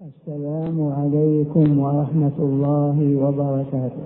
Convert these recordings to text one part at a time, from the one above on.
السلام عليكم ورحمة الله وبركاته.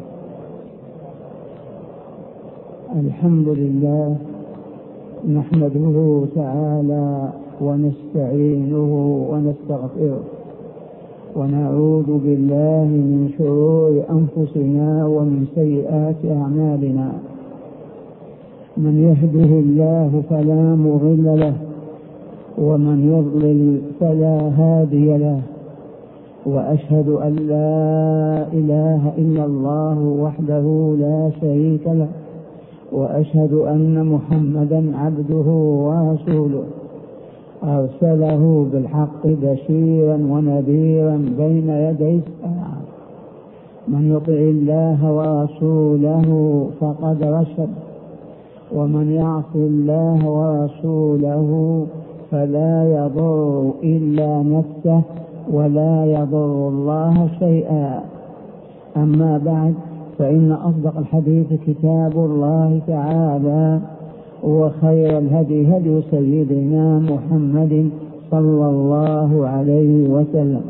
الحمد لله نحمده تعالى ونستعينه ونستغفره ونعوذ بالله من شرور أنفسنا ومن سيئات أعمالنا. من يهده الله فلا مضل له ومن يضلل فلا هادي له، وأشهد أن لا إله إلا الله وحده لا شريك له، وأشهد أن محمدا عبده ورسوله أرسله بالحق بشيرا ونذيرا بين يدي الساعة. من يطع الله ورسوله فقد رشد، ومن يعص الله ورسوله فلا يضر إلا نفسه ولا يضر الله شيئا. أما بعد، فإن أصدق الحديث كتاب الله تعالى، وخير الهدي هدي سيدنا محمد صلى الله عليه وسلم،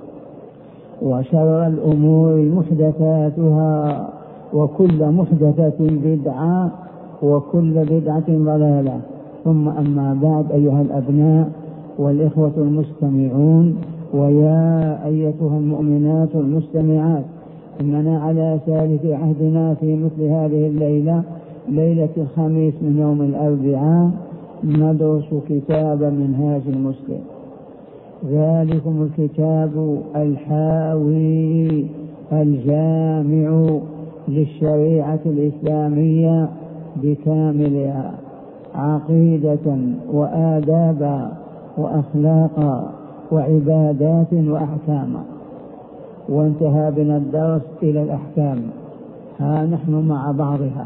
وشر الأمور محدثاتها، وكل محدثة بدعة، وكل بدعة ضلالة. ثم أما بعد، أيها الأبناء والإخوة المستمعون، ويا أيتها المؤمنات المستمعات، إننا على ثالث عهدنا في مثل هذه الليلة، ليلة الخميس من يوم الأربعاء، ندرس كتاب منهاج المسلم. ذلكم الكتاب الحاوي الجامع للشريعة الإسلامية بكاملها، عقيدة وآدابا وأخلاقا وعبادات وأحكاما. وانتهى بنا الدرس إلى الأحكام، ها نحن مع بعضها.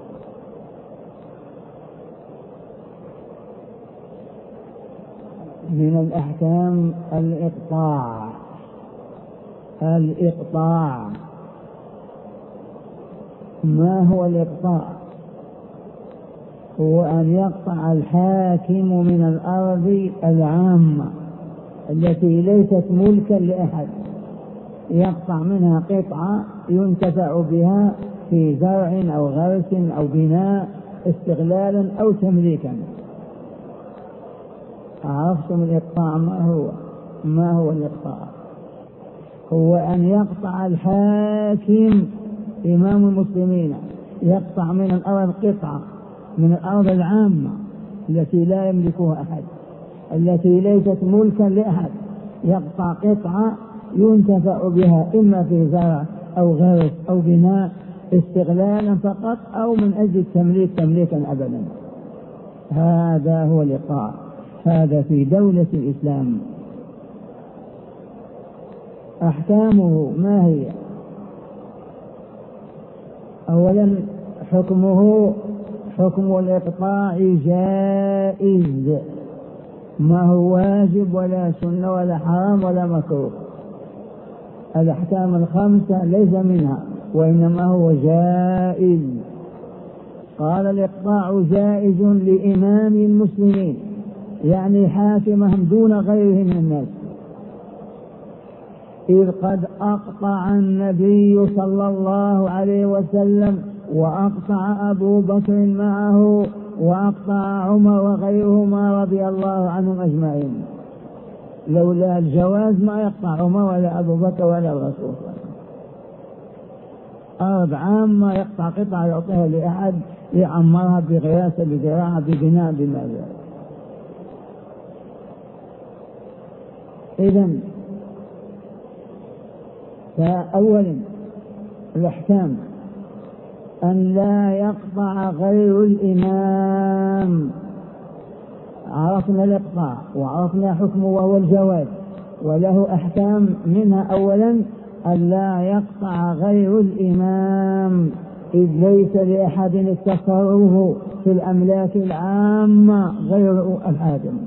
من الأحكام الإقطاع. ما هو الإقطاع؟ هو أن يقطع الحاكم من الأرض العامة التي ليست ملكا لأحد، يقطع منها قطعة ينتفع بها في زرع أو غرس أو بناء، استغلالا أو تمليكا. عرفتم الإقطاع ما هو الإقطاع؟ هو أن يقطع الحاكم إمام المسلمين، يقطع من الأرض قطعة من الأرض العامة التي لا يملكها أحد، التي ليست ملكا لأحد، يقطع قطعة ينتفع بها إما في زرع أو غرس أو بناء، استغلالا فقط أو من أجل التمليك تمليكا أبدا. هذا هو الإقطاع، هذا في دولة الإسلام. أحكامه ما هي؟ أولا، حكمه حكم الإقطاع جائز، ما هو واجب ولا سنة ولا حرام ولا مكروه. الأحكام الخمسة ليس منها، وإنما هو جائز. قال الإقطاع جائز لإمام المسلمين، يعني حاكمهم دون غيره من الناس، إذ قد أقطع النبي صلى الله عليه وسلم، وأقطع أبو بكر معه، وأقطع عمر وغيرهما رضي الله عنهم أجمعين. لولا الجواز ما يقطع عمر ولا أبو بكر ولا الرسول. أرض عامة يقطع قطعة يعطيها لأحد يعمرها بغياسة بزراعة ببناء بماذا. إذن فأولا الأحكام أن لا يقطع غير الإمام. عرفنا الإقطاع وعرفنا حكمه وهو الجواز، وله أحكام، منها أولا أن لا يقطع غير الإمام، إذ ليس لأحد التصرف في الأملاك العامة غير الحاكم.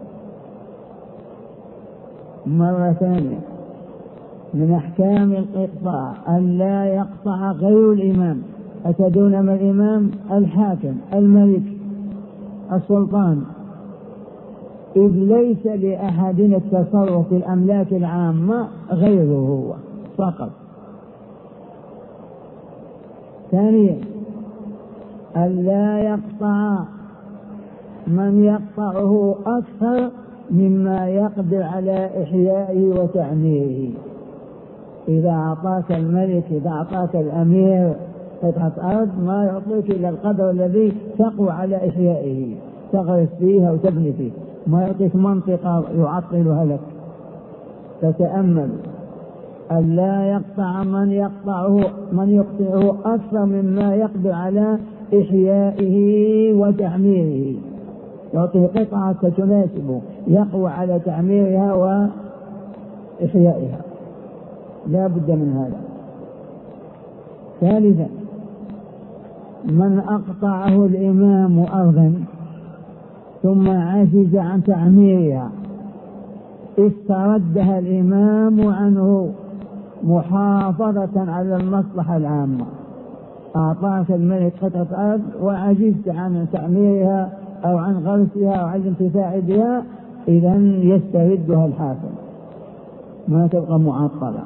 مرة ثانية، من أحكام الإقطاع أن لا يقطع غير الإمام. أتدون ما الإمام؟ الحاكم، الملك، السلطان. إذ ليس لأحد التصرف في الأملاك العامة غيره هو فقط. ثانيا ألا يقطع من يقطعه أكثر مما يقدر على إحيائه وتعميره. إذا أعطاك الملك، إذا أعطاك الأمير قطعة أرض، ما يعطيك إلا القدر الذي تقوى على إحيائه، تغرس فيها وتبني فيه، ما يعطيك منطقة يعطلها لك. فتأمل ألا يقطع من يقطعه أكثر مما يقدر على إحيائه وتعميره، يعطيه قطعة تناسبه يقوى على تعميرها وإحيائها، لا بد من هذا. ثالثا من أقطعه الإمام أرضا ثم عجز عن تعميرها استردها الإمام عنه محافظة على المصلحة العامة. أعطاك الملك قطعة أرض وعجزت عن تعميرها أو عن غرسها أو عن الانتفاع بها، إذن يستردها الحاكم، ما تبقى معطلة.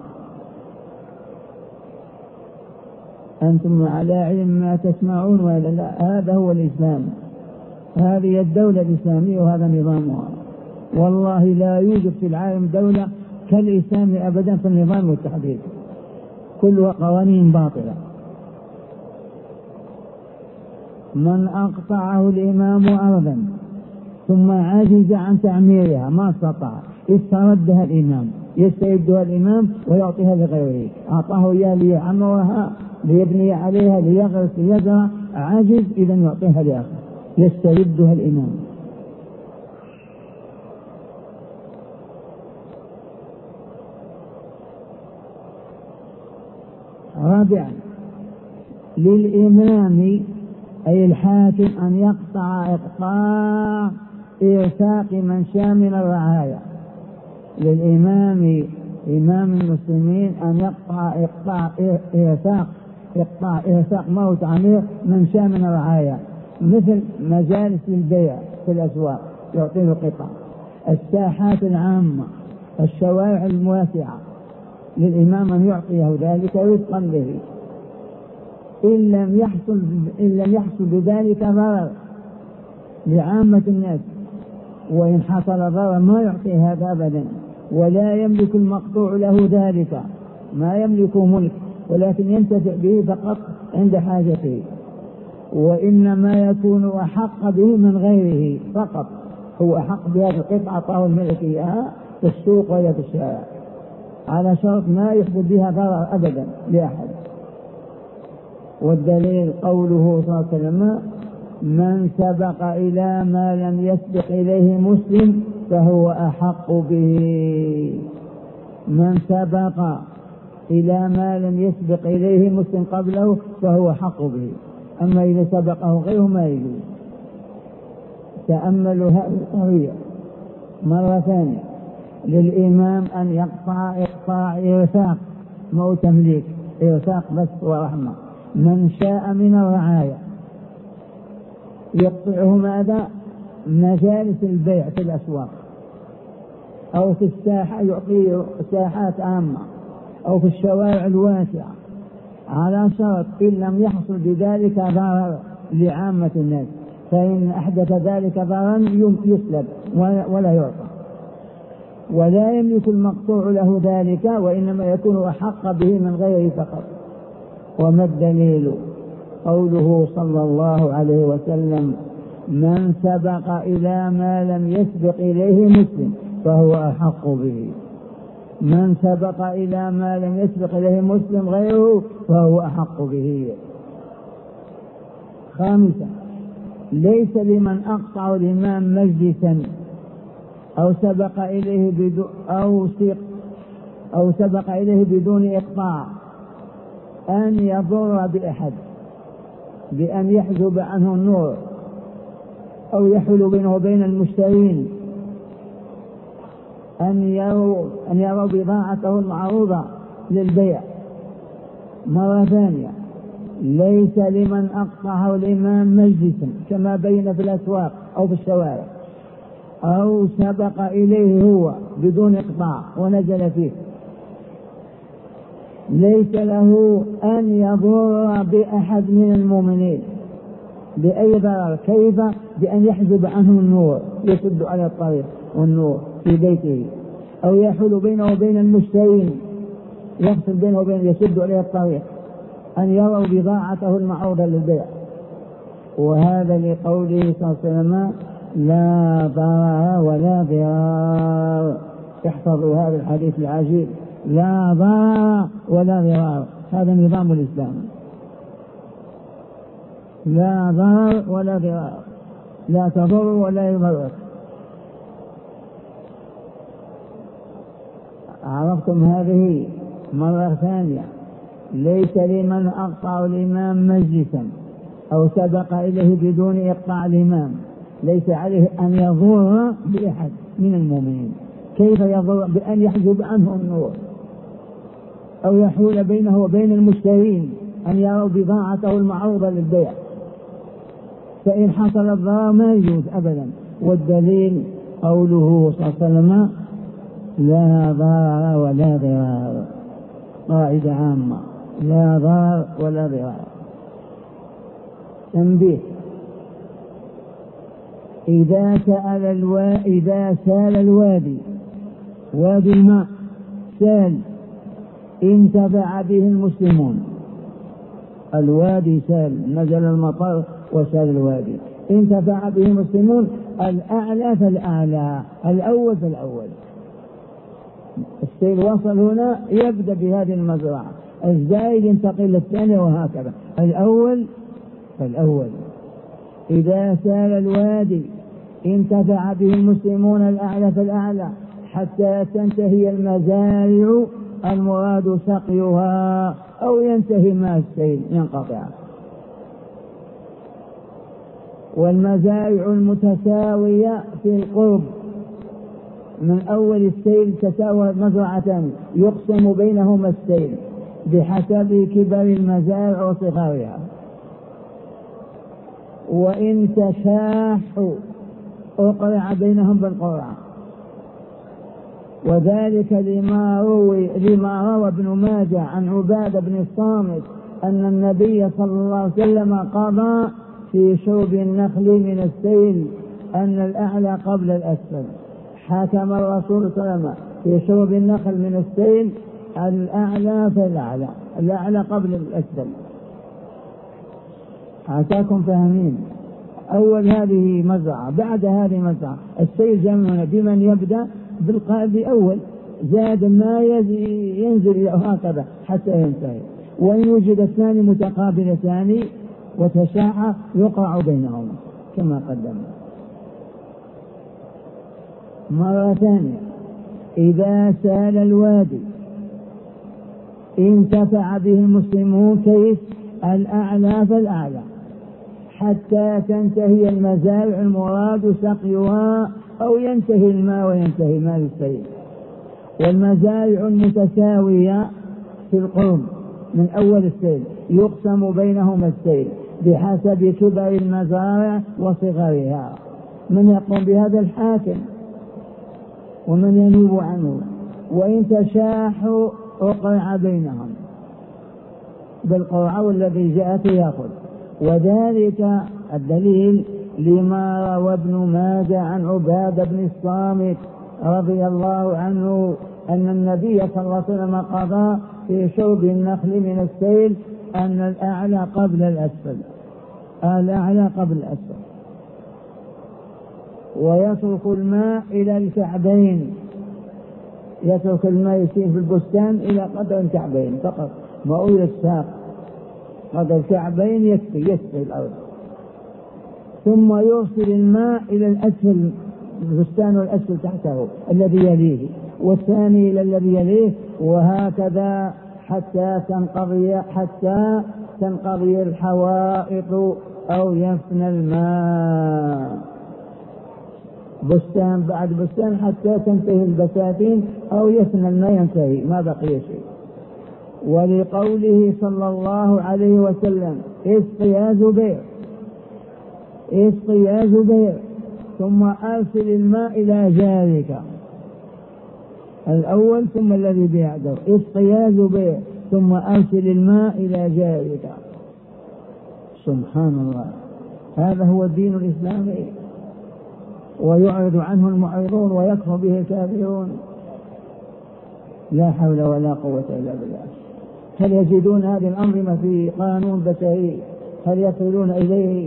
أنتم على علم ما تسمعون ولا لا؟ هذا هو الإسلام، هذه الدولة الإسلامية وهذا نظامها. والله لا يوجد في العالم دولة كالإسلام أبدا في النظام والتحديد، كلها قوانين باطلة. من أقطعه الإمام أرضا ثم عجز عن تعميرها ما استطاع استردها الإمام، يستردها الإمام ويعطيها لغيره. أعطاه إياه ليعمرها ليبني عليها ليغرس ليزرع، عجز إذا يعطيها لآخر، يستردها الإمام. رابعا للإمام أي الحاكم أن يقطع إقطاع إرساق من شاء من الرعايا. للإمام إمام المسلمين أن يقطع إقطاع إرساق موت عمير من شاء من الرعايا، مثل مجالس البيع في الأسواق يعطيه قطع، الساحات العامة، الشوارع المواسعة، للإمام أن يعطيه ذلك رزقا به. إن لم يحصل بذلك ضرر لعامة الناس، وإن حصل ضرر ما يعطي هذا أبدا، ولا يملك المقطوع له ذلك، ما يملك ملك، ولكن ينتفع به فقط عند حاجته، وإنما يكون أحق به من غيره فقط. هو أحق بهذه القطعة أعطاه الملك إياها في السوق ولا في الشارع، على شرط ما يحدث بها ضرر أبدا لأحد. والدليل قوله صلى الله عليه وسلم: من سبق إلى ما لم يسبق إليه مسلم فهو أحق به. من سبق إلى ما لم يسبق إليه مسلم قبله فهو أحق به، أما إذا سبقه غيره ما يجوز. تأملوا هذه القضية مرة ثانية. للإمام أن يقطع إقطاع إرساق، مو تمليك، إرساق بس ورحمة، من شاء من الرعايا، يقطعه ماذا؟ مجالس البيع في الأسواق، أو في الساحة، يعطيه ساحات عامة، أو في الشوارع الواسعة، على شرط إن لم يحصل بذلك ضرر لعامة الناس، فإن أحدث ذلك ضررا يسلب ولا يعطى، ولا يملك المقطوع له ذلك، وإنما يكون أحق به من غيره فقط. وما الدليل؟ قوله صلى الله عليه وسلم: من سبق إلى ما لم يسبق إليه مسلم فهو أحق به. من سبق إلى ما لم يسبق إليه مسلم غيره فهو أحق به. خامسا ليس لمن أقطع الإمام مجلسا أو سبق إليه بدون إقطاع أن يضر بأحد بأن يحجب عنه النور أو يحول بينه وبين المشترين، أن يروا بضاعته المعروضة للبيع. مرة ثانية، ليس لمن أقطعه الإمام مجلسا كما بين في الأسواق أو في الشوارع أو سبق إليه هو بدون إقطاع ونزل فيه، ليس له أن يضر بأحد من المؤمنين بأي ضرر. كيف؟ بأن يحجب عنه النور، يسد على الطريق والنور في بيته، أو يحول بينه وبين المشترين، يفصل بينه وبين، يسد عليه الطريق، أن يروا بضاعته المعروضة للبيع. وهذا لقوله صلى الله عليه وسلم لا ضرر ولا ضرار. احفظوا هذا الحديث العجيب، لا ضرر ولا ضرار، هذا نظام الإسلام، لا ضرر ولا ضرار، لا تضر ولا يضرك. عرفتم هذه مرة ثانية. ليس لمن أقطع الإمام مجلسا أو سبق إليه بدون إقطاع الإمام، ليس عليه أن يضر بأحد من المؤمنين. كيف يضر؟ بأن يحجب عنه النور، أو يحول بينه وبين المشترين أن يروا بضاعته المعروضة للبيع، فإن حصل الضرر ما يجوز أبدا. والدليل قوله صلى الله عليه وسلم لا ضرر ولا ضرار، قاعدة عامة، لا ضرر ولا ضرار. تنبيه: إذا سال الوادي، وادي الماء سال، انتفع به المسلمون. الوادي سال، نزل المطر وسال الوادي، انتفع به المسلمون. الأعلى فالأعلى، الأول فالأول. السيل وصل هنا يبدأ بهذه المزرعة، الزايد ينتقل للثانية، وهكذا الأول فالأول. إذا سال الوادي انتفع به المسلمون، الأعلى فالأعلى، حتى تنتهي المزارع المراد سقيها، أو ينتهي ما السيل ينقطع. والمزارع المتساوية في القرب من أول السيل تساوى مزرعتان، يقسم بينهما السيل بحسب كبر المزارع وصغارها. وإن تشاحوا أقرع بينهم بالقرعة. وذلك لما روى ابن ماجه عن عبادة بن الصامت أن النبي صلى الله عليه وسلم قضى في شرب النخل من السيل أن الأعلى قبل الأسفل. حكم الرسول صلى الله عليه وسلم في شرب النخل من السيل الأعلى فالأعلى، الأعلى قبل الأسفل. عساكم فاهمين. أول هذه مزرعة، بعد هذه مزرعة، السيل جمعنا بمن يبدأ بالقائد أول، زاد ما ينزل هكذا حتى ينتهي. وإن وجد اثنان متقابلتان وتشاع يقع بينهما كما قدمنا. مرة ثانية: إذا سال الوادي انتفع به المسلمون. كيف؟ الأعلى فالأعلى، حتى تنتهي المزارع المراد سقيها، أو ينتهي الماء وينتهي ماء السيل. والمزارع المتساوية في القرب من أول السيل يقسم بينهما السيل بحسب كبر المزارع وصغرها. من يقوم بهذا؟ الحاكم، ومن ينوب عنه. وإن تشاحوا أقرع بينهم بالقرعة، والذي جاءت يأخذ. وذلك الدليل لما روى ابن ماجه عن عبادة بن الصامت رضي الله عنه أن النبي صلى الله عليه وسلم قضى في شرب النخل من السيل أن الأعلى قبل الأسفل، الأعلى قبل الأسفل. ويترك الماء إلى الكعبين، يترك الماء يسير في البستان إلى قدر الكعبين فقط، ما إلى الساق، قدر الكعبين يكفي الأرض. ثم يرسل الماء إلى الأسفل، البستان الأسفل تحته الذي يليه، والثاني إلى الذي يليه، وهكذا حتى تنقضي الحوائط أو يفنى الماء، بستان بعد بستان حتى تنتهي البساتين أو يفنى الماء، ينتهي ما بقي شيء. ولقوله صلى الله عليه وسلم اسقي يا زبير، اسقي يا زبير، ثم أرسل الماء إلى جارك الأول ثم الذي بعده، اصطياز به ثم أرسل الماء إلى جارك. سبحان الله، هذا هو الدين الإسلامي، ويعرض عنه المعرضون ويكفر به الكافرون. لا حول ولا قوة إلا بالله. هل يجدون هذه الأنظمة في قانون بشري؟ هل يصلون إليه؟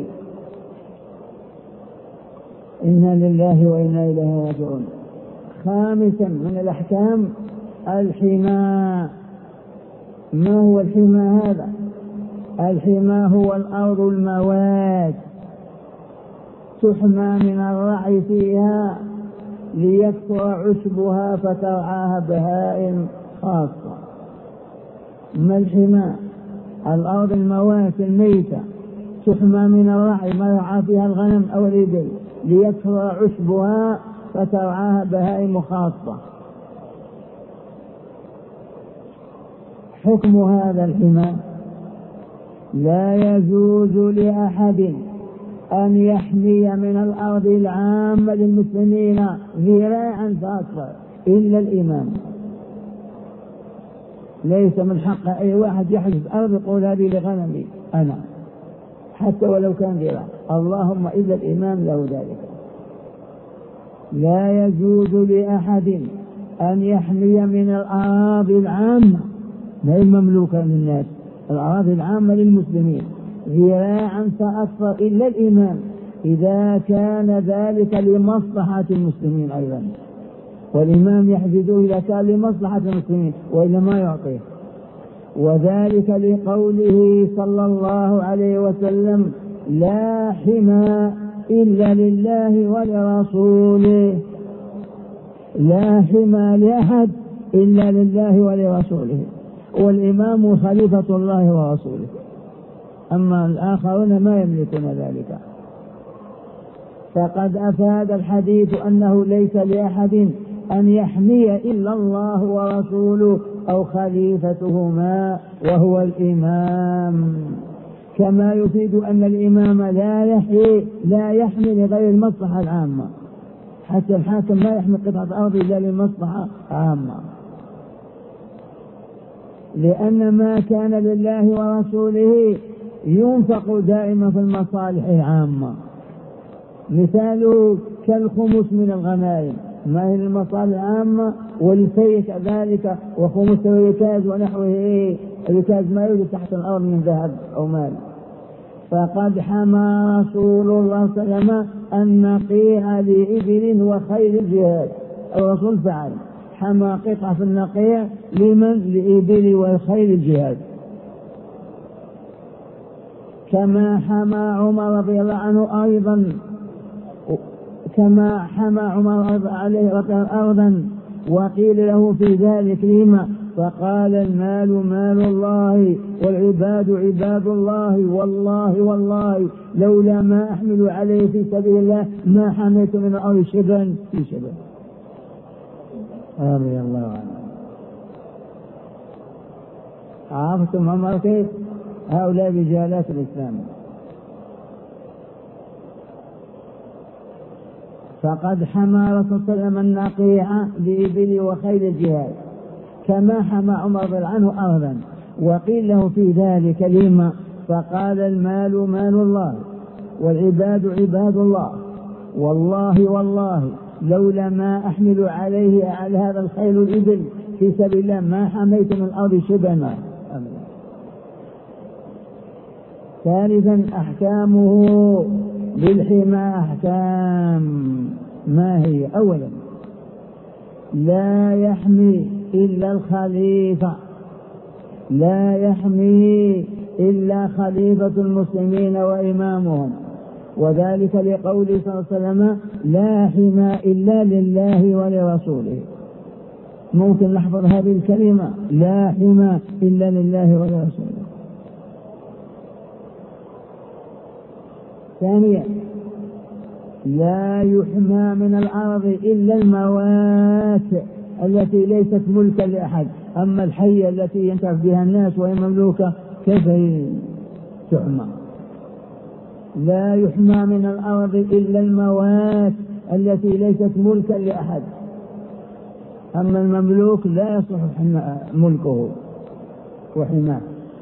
إنا لله وإنا إليه راجعون. خامسا من الأحكام الحمى. ما هو الحمى هذا؟ الحمى هو الأرض الموات تحمى من الرعي فيها ليكثر عشبها فترعاها بهائم خاصة. ما الحمى؟ الأرض الموات الميتة تحمى من الرعي، ما يرعى فيها الغنم أو الإبل، ليكثر عشبها فترعاها بهائم خاصة. حكم هذا الحمى: لا يجوز لأحد أن يحمي من الأرض العامة للمسلمين ذراعا فأكثر إلا الإمام. ليس من حق أي واحد يحجز أرض يقول هذه لغنمي أنا، حتى ولو كان ذراع، اللهم إلا الإمام له ذلك. لا يجوز لأحد أن يحمي من الأراضي العامة، لا المملوكة للناس، الأراضي العامة للمسلمين ذراعا فأكثر إلا الإمام، إذا كان ذلك لمصلحة المسلمين أيضا، والإمام يحدده إذا كان لمصلحة المسلمين وإلا ما يعطيه. وذلك لقوله صلى الله عليه وسلم: لا حمى إلا لله ولرسوله. لا حمى لأحد إلا لله ولرسوله، والإمام خليفة الله ورسوله، أما الآخرون ما يملكون ذلك. فقد أفاد الحديث أنه ليس لأحد أن يحمي إلا الله ورسوله أو خليفتهما وهو الإمام، كما يفيد أن الإمام لا يحمي لغير المصلحة العامة، حتى الحاكم ما يحمي قطعة أرض إلا للمصلحة عامة، لأن ما كان لله ورسوله ينفق دائما في المصالح العامة. مثاله كالخمس من الغنائم، ما هي المصالح العامة، والفيء كذلك، وخمس الركاز ونحوه. الركاز ما يوجد تحت الأرض من ذهب أو مال. فقد حمى رسول الله صلى الله عليه وسلم النقيع لإبل وخيل الجهاد. الرسول فعل حمى قطعة في النقيع لمن؟ لإبل وخيل الجهاد. كما حمى عمر رضي الله عنه أيضا، كما حمى عمر عليه أرضا وقيل له في ذلك لما؟ فقال: المال مال الله والعباد عباد الله، والله لولا ما أحمل عليه في سبيل الله ما حميت من الأرض شبرا في شبر. رضي الله عنه. عرفتم عمر كيف؟ هؤلاء رجالات الإسلام. فقد حمى رسول الله صلى الله عليه وسلم النقيع لإبل وخيل الجهاد، كما حمى عمر رضي الله عنه أرضا وقيل له في ذلك لما؟ فقال: المال مال الله والعباد عباد الله، والله لولا ما أحمل عليه على هذا الخيل الإبل في سبيل الله ما حميت من الأرض شبرا. ثالثا أحكامه للحمى أحكام. ما هي؟ أولا لا يحمي إلا الخليفة، لا يحمي إلا خليفة المسلمين وإمامهم، وذلك لقوله صلى الله عليه وسلم: لا حمى إلا لله ولرسوله. ممكن نحفظ هذه الكلمة: لا حمى إلا لله ولرسوله. ثانيا لا يحمى من الأرض إلا الموات التي ليست ملكا لأحد، أما الحية التي ينتفع بها الناس وهي مملوكة كيف تحمى؟ لا يحمى من الأرض إلا الموات التي ليست ملكا لأحد، أما المملوك لا يصلح ملكه وحماه.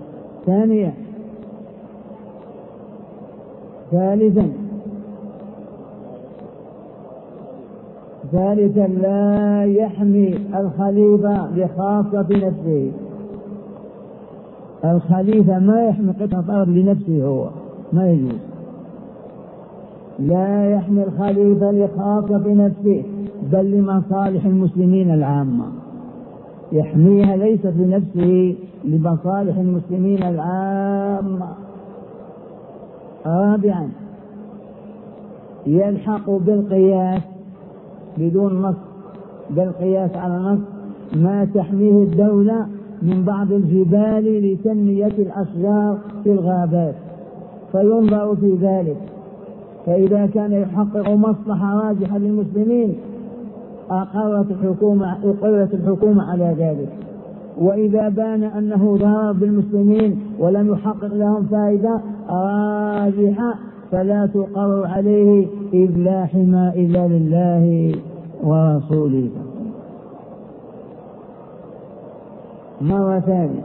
ثالثا لا يحمي الخليفة بخاصة نفسه. الخليفة ما يحمي قطعة أرض لنفسه، هو ما يجوز. لا يحمي الخليفة لخاصة نفسه بل لمصالح المسلمين العامة، يحميها ليست لنفسه، لمصالح المسلمين العامة. رابعا يلحق بالقياس بدون نص، بالقياس على نص ما تحميه الدولة من بعض الجبال لتنمية الأشجار في الغابات، فينظر في ذلك، فإذا كان يحقق مصلحة راجحة للمسلمين أقرت الحكومة على ذلك، وإذا بان أنه ضرر بالمسلمين ولم يحقق لهم فائدة راجحة فلا تقر عليه، إذ لا حمى إلا لله ورسوله. مرة ثانية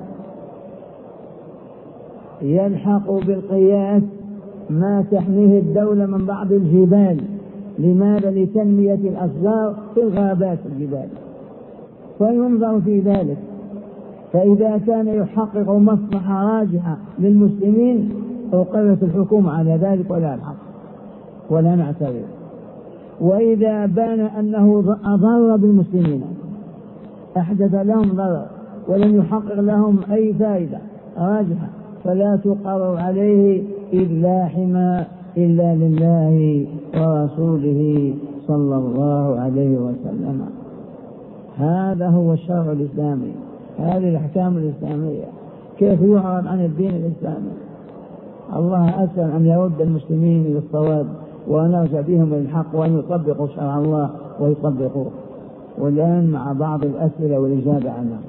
يلحق بالقياس ما تحميه الدولة من بعض الجبال. لماذا؟ لتنمية الأشجار في الغابات الجبال، فينظر في ذلك، فإذا كان يحقق مصلحة راجحة للمسلمين أقرت الحكومة على ذلك ولا الحق ولا نعترض. وإذا بان أنه أضر بالمسلمين، أحدث لهم ضرر ولم يحقق لهم أي فائدة راجحة، فلا تقر عليه، إذ لا حمى إلا لله ورسوله صلى الله عليه وسلم. هذا هو الشرع الإسلامي، هذه الأحكام الإسلامية. كيف يعرض عن الدين الإسلامي؟ الله أسأل أن يرد المسلمين إلى الصواب وأن يرجع بهم للحق وأن يطبقوا شرع الله ويطبقوه. والآن مع بعض الأسئلة والإجابة عنها.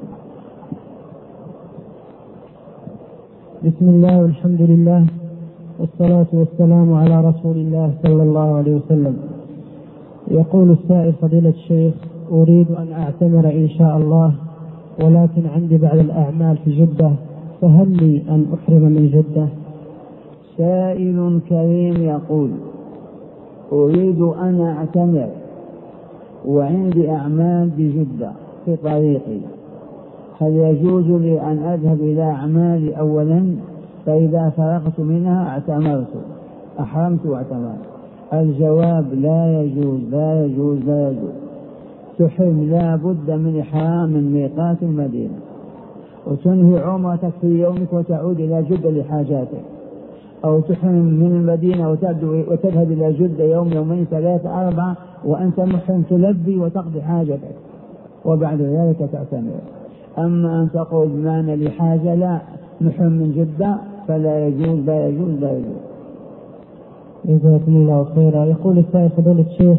بسم الله والحمد لله والصلاة والسلام على رسول الله صلى الله عليه وسلم. يقول السائل: فضيلة الشيخ، أريد أن أعتمر إن شاء الله، ولكن عندي بعض الأعمال في جدة، فهل لي أن أحرم من جدة؟ سائل كريم يقول: أريد أن أعتمر وعندي أعمال بجدة في طريقي، هل يجوز لي أن أذهب إلى أعمالي أولا، فإذا فرغت منها اعتمرت، أحرمت واعتمرت؟ الجواب: لا يجوز لا يجوز لا يجوز. تحرم لا بد من إحرام من ميقات المدينة، وتنهي عمرتك في يومك وتعود إلى جدة لحاجاتك، أو تحرم من المدينة وتذهب إلى جدة يوم يومين ثلاثة أربعة وأنت محرم، تلبي وتقضي حاجتك وبعد ذلك تعتمر. أما أن تقول بمعنى لحاجة، لا، محرم من جدة، فلا يجوز لا يجوز لا يجوز. جزاكم الله خيرا. يقول السائل: فضيلة الشيخ،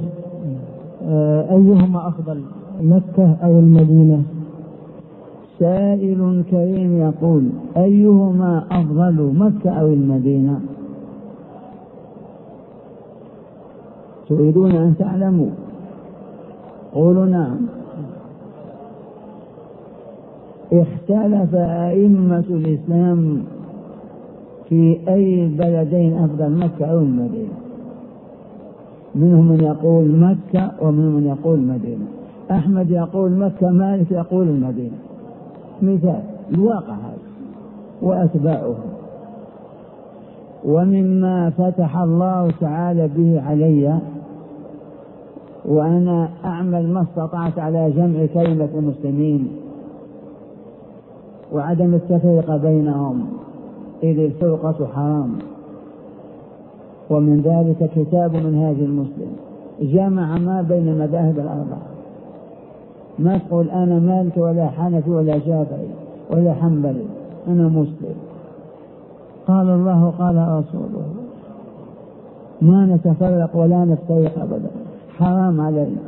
أيهما أفضل، مكة أو المدينة؟ سائل كريم يقول: أيهما أفضل، مكة أو المدينة؟ تريدون أن تعلموا؟ قولوا نعم. اختلف أئمة الإسلام في أي بلدين أفضل، مكة أو المدينة. منهم من يقول مكة ومنهم من يقول المدينة. أحمد يقول مكة، مالك يقول المدينة. مثال الواقع هذا وأتباعه. ومما فتح الله تعالى به علي وأنا أعمل ما استطعت على جمع كلمة المسلمين وعدم التفرقة بينهم، إذ الفرقة حرام. ومن ذلك كتاب منهاج المسلم جمع ما بين المذاهب الأربعة. ما تقول أنا مالك ولا حنفي ولا شافعي ولا حنبلي، أنا مسلم، قال الله قال رسوله، ما نتفرق ولا نفترق أبدا، حرام علينا.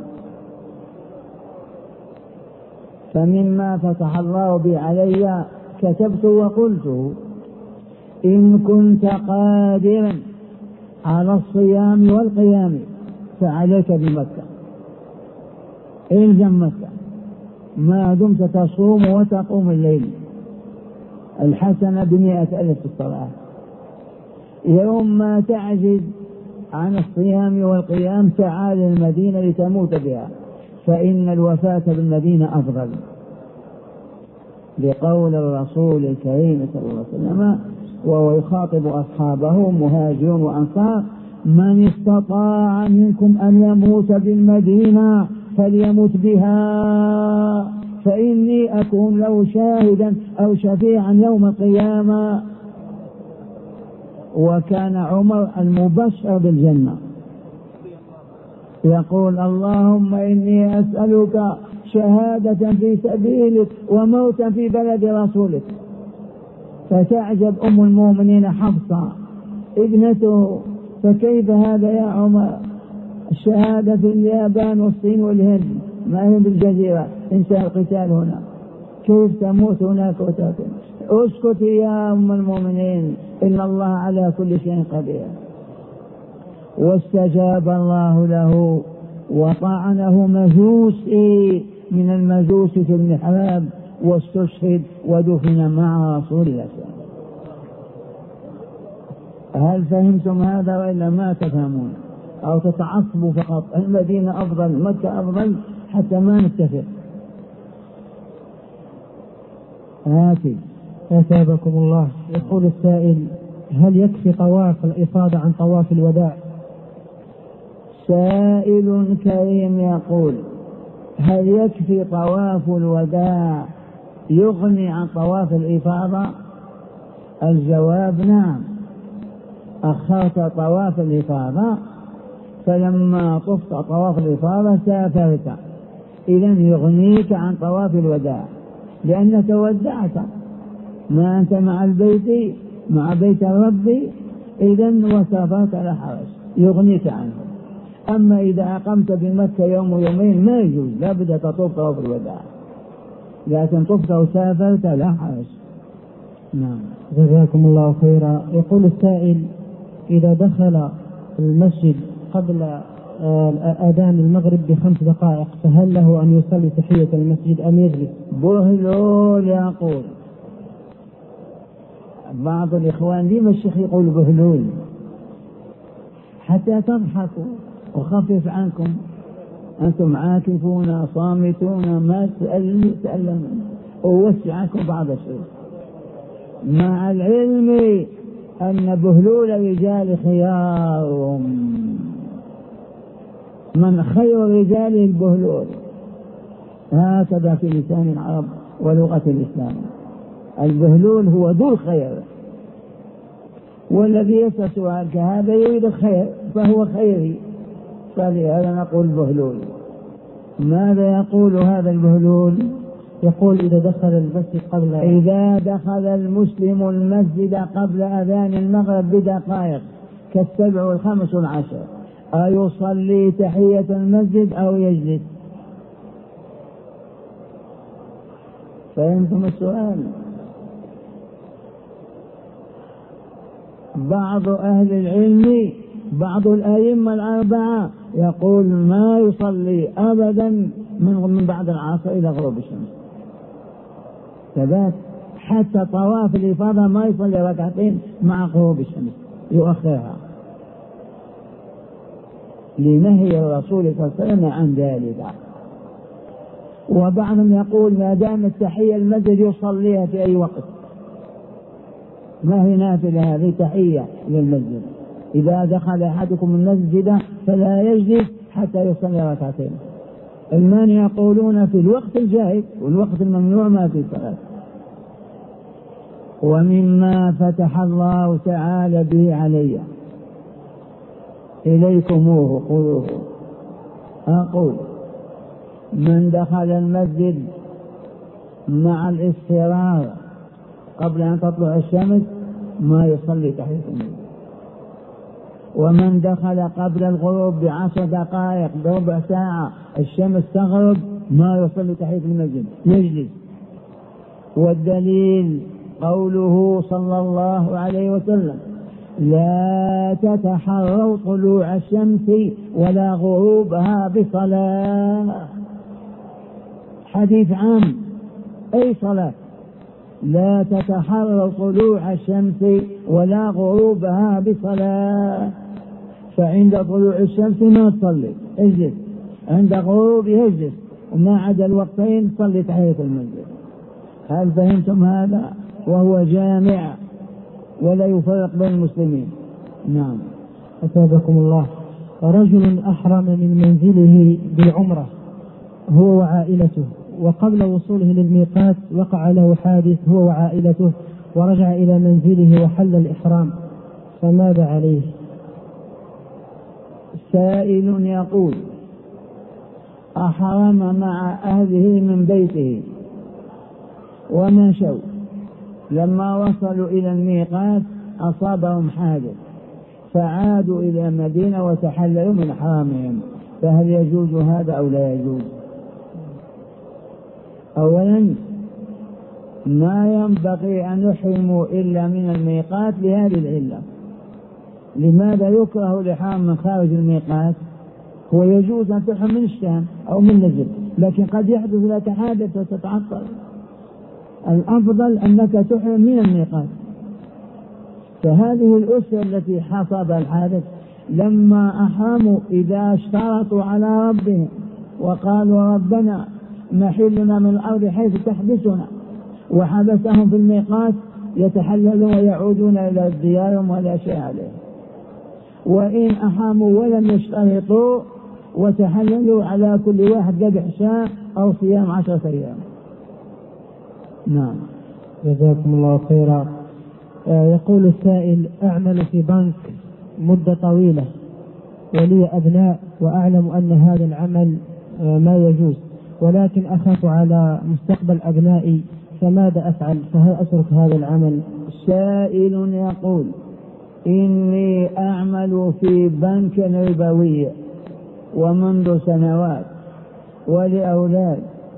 فمما فتح الله به علي كتبت وقلت: إن كنت قادرا على الصيام والقيام فعليك بمكة، إلزم مكة ما دمت تصوم وتقوم الليل، الحسنة ب100,000 في الصلاة. يوم ما تعجز عن الصيام والقيام تعال المدينة لتموت بها، فإن الوفاة بالمدينة أفضل، لقول الرسول الكريم صلى الله عليه وسلم وهو يخاطب أصحابه مهاجرون وأنصار: من استطاع منكم أن يموت بالمدينة فليمت بها، فإني أكون له شاهدا أو شفيعا يوم القيامة. وكان عمر المبشر بالجنة يقول: اللهم إني أسألك شهادة في سبيلك وموتا في بلد رسولك. فتعجب أم المؤمنين حفصة ابنته: فكيف هذا يا عمر؟ الشهادة في اليابان والصين والهند، ما هي بالجزيرة، انتهى القتال هنا، كيف تموت هناك وتأكل؟ اسكتي يا أم المؤمنين، إن الله على كل شيء قدير. واستجاب الله له وطعنه مجوسي من المجوس في المحراب واستشهد ودفن مع رسول الله. هل فهمتم هذا وإلا ما تفهمون أو تتعصبوا فقط؟ المدينة أفضل، مكة أفضل، حتى ما نتفق. هاتي أثابكم الله. يقول السائل: هل يكفي طواف الإفاضة عن طواف الوداع؟ سائل كريم يقول: هل يكفي طواف الوداع يغني عن طواف الإفاضة؟ الجواب: نعم. أخرت طواف الإفاضة، فلما طفت طواف الإفاضة سافرت، إذن يغنيك عن طواف الوداع، لأنك ودعت، ما أنت مع البيت، مع بيت الرب، إذن وسافرت لا حرج، يغنيك عنه. أما إذا أقمت بمكة يوم ويومين ما يجوز، لا بد تطوف طواف الوداع، لكن طفت وسافرت لا حرج. نعم، جزاكم الله خيرا. يقول السائل: إذا دخل المسجد قبل أذان المغرب ب5 دقائق فهل له أن يصلي تحية المسجد أم يجلس؟ بهلول يقول بعض الإخوان: لما الشيخ يقول بهلول؟ حتى تضحكوا وخفف عنكم، أنتم عاكفون صامتون ما تألمون، ووسعكم بعض الشيء، مع العلم أن بهلول رجال خيار، من خير رجال البهلول، هكذا في لسان العرب ولغة الإسلام. البهلول هو ذو الخير، والذي يسأل سؤال كهذا يريد الخير فهو خيري، فلهذا نقول بهلول. ماذا يقول هذا البهلول؟ يقول: إذا دخل المسلم المسجد قبل أذان المغرب بدقائق كالسبع والخمس والعشر أيصلي تحية المسجد أو يجلس؟ فهمتم السؤال؟ بعض أهل العلم، بعض الأئمة الأربعة يقول ما يصلي أبدا من بعد العصر إلى غروب الشمس، ثبات، حتى طواف الإفاضة ما يصلي ركعتين مع غروب الشمس، يؤخرها لنهي الرسول صلى الله عليه وسلم عن ذلك. وبعضهم يقول ما دام التحية المسجد يصليها في أي وقت، ما هي نافلة، هذه تحية للمسجد. إذا دخل أحدكم المسجد فلا يجلس حتى يصلي ركعتين. المانع يقولون في الوقت الجائز والوقت الممنوع ما في صلاة. ومما فتح الله تعالى به علي إليكموه خذوه، أقول: من دخل المسجد مع الاصفرار قبل أن تطلع الشمس ما يصلي تحية المسجد، ومن دخل قبل الغروب ب10 دقائق بربع ساعة الشمس تغرب ما يصلي تحية المسجد، يجلس. والدليل قوله صلى الله عليه وسلم: لا تتحروا طلوع الشمس ولا غروبها بصلاة. حديث عام، أي صلاة. لا تتحروا طلوع الشمس ولا غروبها بصلاة. فعند طلوع الشمس ما تصلي، اجلس. عند غروبها اجلس، وما عدا الوقتين صلي تحية المسجد. هل فهمتم هذا؟ وهو جامع ولا يفرق بين المسلمين. نعم. أثابكم الله. رجل أحرم من منزله بالعمرة هو وعائلته، وقبل وصوله للميقات وقع له حادث هو وعائلته، ورجع إلى منزله وحل الإحرام، فماذا عليه؟ سائل يقول: أحرم مع أهله من بيته ومشوا، لما وصلوا إلى الميقات أصابهم حادث فعادوا إلى المدينة وتحللوا من إحرامهم، فهل يجوز هذا أو لا يجوز؟ أولا، ما ينبغي أن يحرموا إلا من الميقات لهذه العلة. لماذا يكره الإحرام من خارج الميقات؟ هو يجوز أن تحرم من الشام أو من نجد، لكن قد يحدث لك حادث وتتعطل. الأفضل أنك تحرم من الميقات. فهذه الأسرة التي حصل الحادث لما أحرموا إذا اشترطوا على ربهم وقالوا: ربنا محلنا من الأرض حيث تحبسنا، وحبسهم في الميقات، يتحللون ويعودون إلى ديارهم ولا شيء عليهم. وإن أحرموا ولم يشترطوا وتحللوا، على كل واحد ذبح شاة أو صيام 10 أيام. نعم. جزاكم الله خيرا. يقول السائل: أعمل في بنك مدة طويلة ولي أبناء، وأعلم أن هذا العمل ما يجوز، ولكن أخاف على مستقبل أبنائي، فماذا أفعل؟ فهل أترك هذا العمل؟ سائل يقول: إني أعمل في بنك ربوي ومنذ سنوات ولأولاد،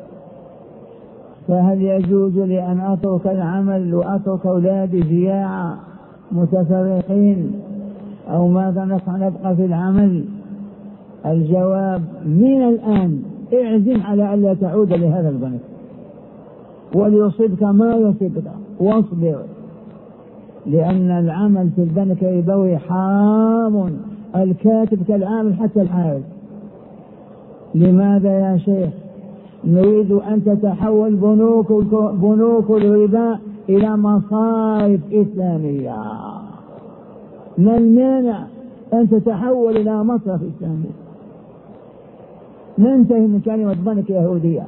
فهل يجوز لي أن أترك العمل وأترك أولادي جياعا متفرقين، أو ماذا نفعل؟ نبقى في العمل؟ الجواب: من الآن اعزم على ألا تعود لهذا البنك، وليصبك ما يصبك، واصبر، لأن العمل في البنك الربوي حرام، الكاتب كالعامل حتى الحارس. لماذا يا شيخ؟ نريد أن تتحول بنوك الربا إلى مصارف إسلامية. ما المانع أن تتحول إلى مصرف إسلامي؟ ننتهي من كلمة بنك يهودية.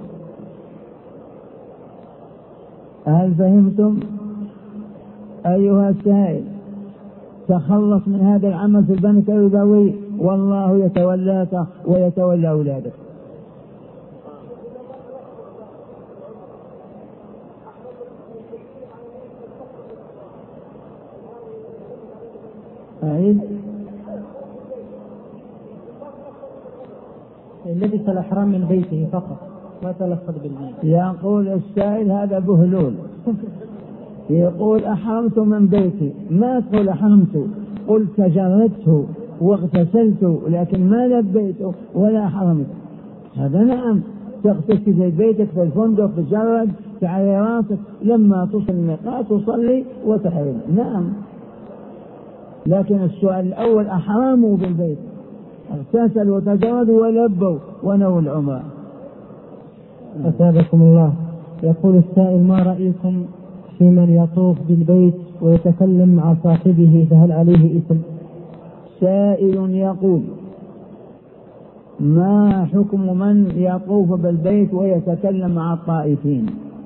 هل فهمتم؟ أيها السائل، تخلص من هذا العمل في البنك الربوي، والله يتولاك ويتولى أولادك. أعيد. لبس الأحرام من بيته فقط، ما تلفظ بالنية. يقول السائل: هذا بهلول. يقول: أحرمت من بيتي، ما تقول أحرمت، قل تجردت واغتسلت، لكن ما لبيته ولا أحرمت. هذا نعم، تغتسل في بيتك في الفندق، تجرد تعالي راسك، لما تصل الميقات تصلي وتحرم. نعم، لكن السؤال الأول: أحرموا بالبيت، اغتسلوا وتجردوا ولبوا ونووا العمرة. أثابكم الله. يقول السائل: ما رأيكم في من يطوف بالبيت ويتكلم مع صاحبه، فهل عليه إثم؟ سائل يقول: ما حكم من يطوف بالبيت ويتكلم مع الطائفين،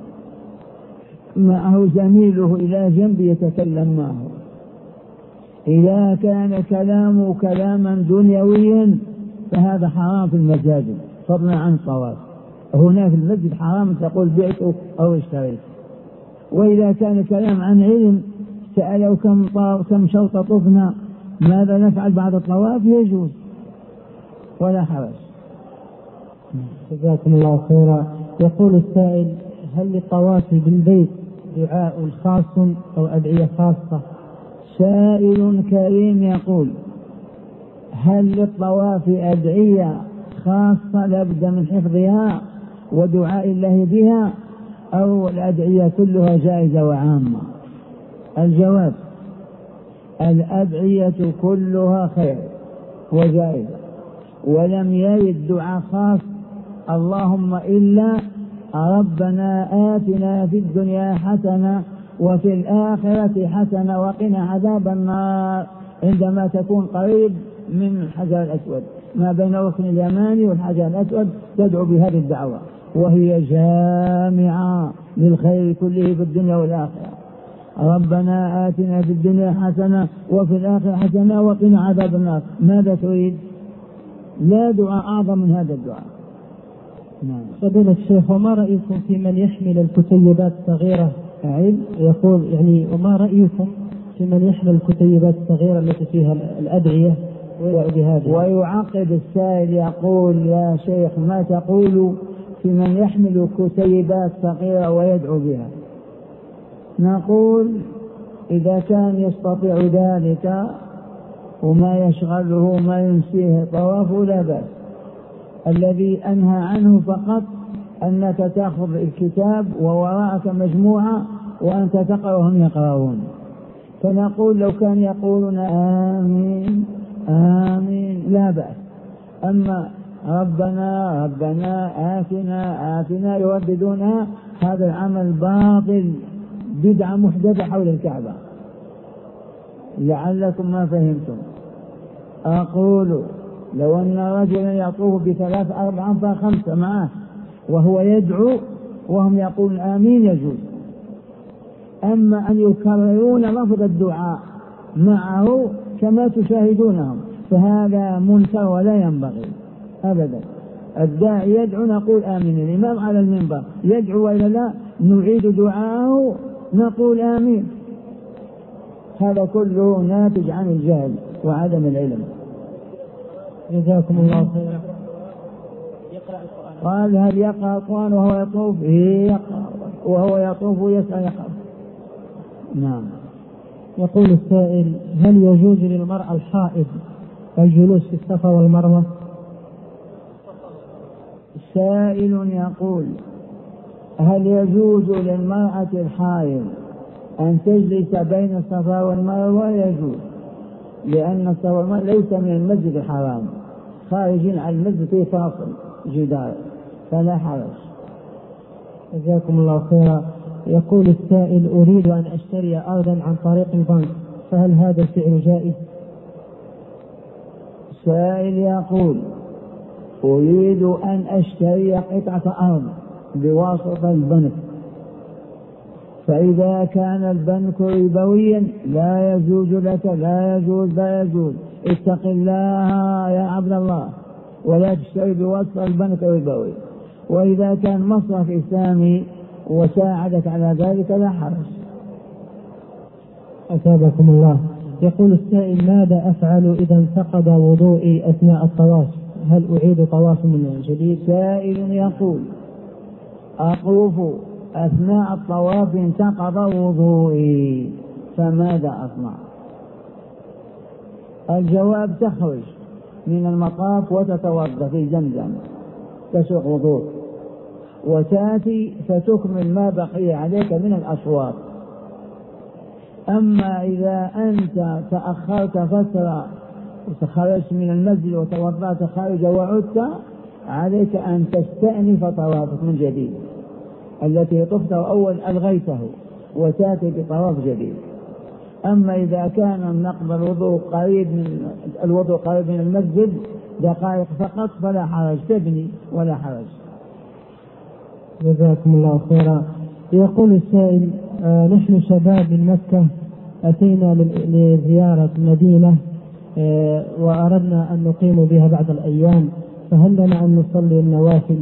معه زميله إلى جنب يتكلم معه؟ إذا كان كلامه كلاما دنيويا فهذا حرام في المساجد، فضلا عن الطواف. هنا في المسجد حرام تقول بعت أو اشتريت. وإذا كان كلام عن علم، سألوا كم شوط طفنا، ماذا نفعل بعد الطواف، يجوز ولا حرج. جزاكم الله خيرا. يقول السائل: هل للطواف بالبيت دعاء خاص أو أدعية خاصة؟ سائل كريم يقول: هل للطواف أدعية خاصة لابد من حفظها ودعاء الله بها، أو الأدعية كلها جائزة وعامة؟ الجواب: الأدعية كلها خير وجائزة، ولم يرد دعاء خاص اللهم إلا ربنا آتنا في الدنيا حسنة وفي الآخرة حسنة وقنا عذاب النار، عندما تكون قريب من الحجر الأسود ما بين الركن اليماني والحجر الأسود تدعو بهذه الدعوة، وهي جامعة للخير كله في الدنيا والآخرة. ربنا آتنا في الدنيا حسنة وفي الآخرة حسنة وقنا عذاب النار. ماذا تريد؟ لا دعاء أعظم من هذا الدعاء. فضيلة الشيخ: وما رأيكم في من يحمل الكتيبات الصغيرة؟ يقول يعني: وما رأيكم في من يحمل الكتيبات الصغيرة التي فيها الأدعية بهذه؟ ويعقب السائل يقول: يا شيخ ما تقول في من يحمل كتيبات صغيرة ويدعو بها؟ نقول: إذا كان يستطيع ذلك وما يشغله ما ينسيه طوافه لا بأس. الذي أنهى عنه فقط أنك تأخذ الكتاب ووراءك مجموعة وأنت تقرأ وهم يقرؤون، فنقول لو كان يقولون آمين آمين لا بأس. أما ربنا ربنا آتنا آتنا يرددونها، هذا العمل باطل، بدعة محدثة حول الكعبة. لعلكم ما فهمتم. أقول: لو أن رجلا يطوف ب3 4 5 معه وهو يدعو وهم يقولون آمين يجوز. أما أن يكررون لفظ الدعاء معه كما تشاهدونهم فهذا منكر ولا ينبغي أبدا. الداعي يدعو نقول آمين، الإمام على المنبر يدعو وإلا لا نعيد دعاءه نقول آمين. هذا كله ناتج عن الجهل وعدم العلم. جزاكم الله خيرا. قال: هل يقرأ القرآن وهو يطوف؟ يقرأ وهو يطوف يسعى يقرأ. نعم. يقول السائل: هل يجوز للمرأة الحائض الجلوس في الصفا والمروة؟ سائل يقول: هل يجوز للمرأة الحائض أن تجلس بين الصفا والمروة؟ يجوز، لأن الصفا والمروة ليس من المسجد الحرام، خارجين عن المسجد في فاصل جدار فلا حرج. جزاكم الله خيرا. يقول السائل: أريد أن أشتري أرضا عن طريق البنك، فهل هذا الفعل جائز؟ سائل يقول: أريد أن أشتري قطعة أرض بواسطة البنك، فإذا كان البنك ربويا لا يجوز لك، لا يجوز لا يجوز. اتق الله يا عبد الله ولا تشتري بواسطة البنك الربوي. وإذا كان مصرف إسلامي وساعدك على ذلك لا حرج. أثابكم الله. يقول السائل: ماذا أفعل إذا انتقض وضوئي أثناء الطواف؟ هل أعيد طواف من جديد؟ سائل يقول: أطوف أثناء الطواف انتقض وضوئي فماذا أصنع؟ الجواب: تخرج من المطاف وتتوضأ في زمزم تسوق وضوء وتأتي فتكمل ما بقي عليك من الأشواط. أما إذا أنت تأخرت فترة وخرجت من المسجد وتوضأت خارج وعدت، عليك أن تستأنف طوافك من جديد، التي طفت أول ألغيته وتأتي بطواف جديد. أما إذا كان نقض الوضوء قريب من المسجد دقائق فقط فلا حرج، تبني ولا حرج. جزاكم الله خيرا. يقول السائل: نحن شباب من مكة أتينا لزيارة المدينة وأردنا أن نقيم بها بعض الأيام، فهل لنا أن نصلي النوافل؟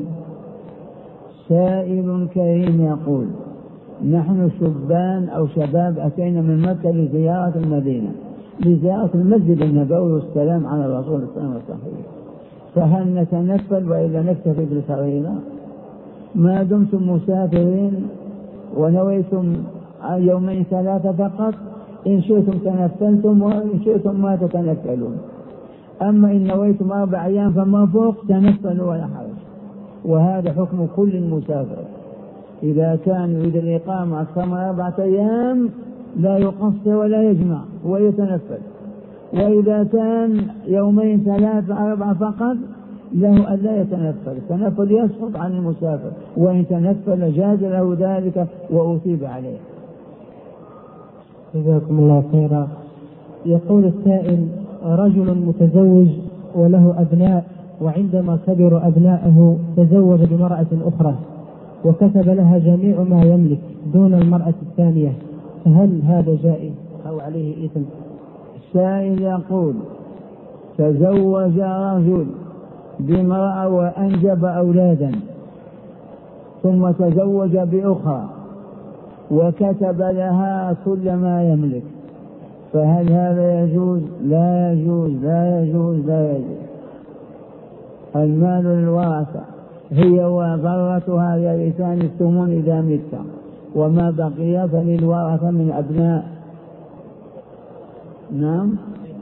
سائل كريم يقول: نحن شبان أو شباب أتينا من مكة لزيارة المدينة، لزيارة المسجد النبوي والسلام على الرسول صلى الله عليه وسلم، فهل نتنفل وإلا نكتفي بالفريضة؟ ما دمتم مسافرين ونويتم 2 3 فقط إن شئتم تنفلتم وإن شئتم ما تتنفلون. أما إن نويتم 4 أيام فما فوق تنفلوا ولا حرج. وهذا حكم كل مسافر، إذا كان يريد الإقامة أكثر من 4 أيام لا يقصر ولا يجمع ويتنفل، وإذا كان 2 3 4 فقط له ألا يتنفل، التنفل يسقط عن المسافر، وإن تنفل جاز له ذلك وأثيب عليه. جزاكم الله خيرا. يقول السائل: رجل متزوج وله أبناء، وعندما كبروا أبناءه تزوج بامرأة أخرى وكتب لها جميع ما يملك دون المرأة الثانية، فهل هذا جائز أو عليه إثم؟ السائل يقول: تزوج رجل بامرأة وأنجب أولادا، ثم تزوج بأخرى وكتب لها كل ما يملك، فهل هذا يجوز؟ لا يجوز لا يجوز لا يجوز. المال للورثة، هي وضرتها يرثان الثمن إذا مت، وما بقي فللورثة من أبناء. نعم.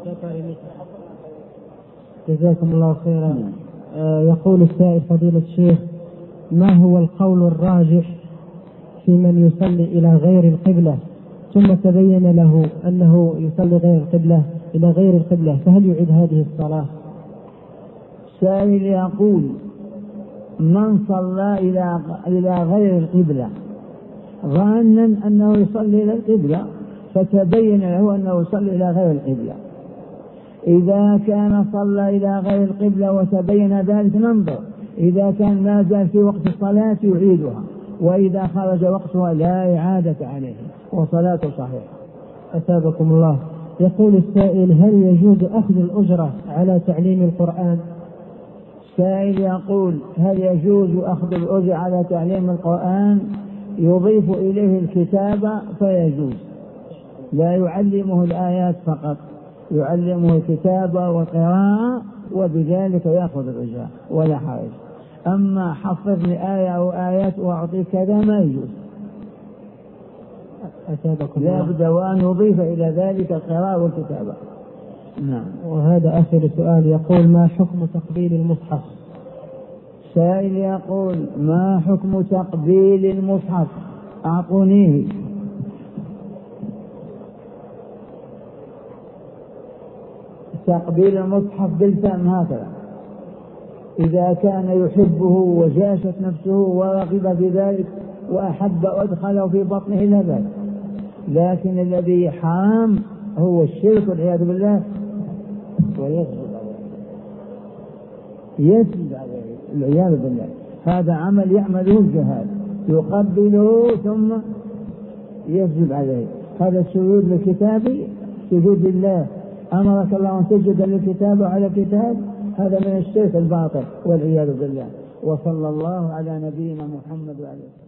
جزاكم الله خيرا. يقول السائل: فضيلة الشيخ، ما هو القول الراجح في من يصلي إلى غير القبلة ثم تبين له أنه يصلي إلى غير القبلة، فهل يعيد هذه الصلاة؟ السائل يقول: من صلى إلى غير القبلة ظانا أنه يصلي إلى القبلة فتبين له أنه يصلي إلى غير القبلة، إذا كان صلى إلى غير القبلة وتبين ذلك ننظر، إذا كان ما زال في وقت الصلاة يعيدها، وإذا خرج وقتها لا إعادة عليه وصلاته صحيحة. أثابكم الله. يقول السائل: هل يجوز أخذ الأجرة على تعليم القرآن؟ السائل يقول: هل يجوز أخذ الأجرة على تعليم القرآن؟ يضيف إليه الكتابة فيجوز، لا يعلمه الآيات فقط، يعلمه الكتابة والقراءة، وبذلك يأخذ الأجرة ولا حرج. أما حفظني آية أو آيات وأعطيك كذا ما يجوز، لا بد وأن يضيف إلى ذلك القراءة والكتابة. نعم. وهذا آخر سؤال، يقول: ما حكم تقبيل المصحف؟ سائل يقول: ما حكم تقبيل المصحف؟ أعطونيه. تقبيل المصحف بالفم هكذا، إذا كان يحبه وجاشت نفسه ورغب في ذلك وأحب وأدخله في بطنه لا بأس، لكن الذي حرام هو الشرك والعياذ بالله، يسجد عليه العياذ بالله. هذا عمل يعمله الجهال، يقبله ثم يسجد عليه، هذا السجود للكتاب سجود لله، أمرك الله أن تسجد للكتاب وعلى الكتاب، هذا من الشرك الباطل والعياذ بالله. وصلى الله على نبينا محمد وعلى آله.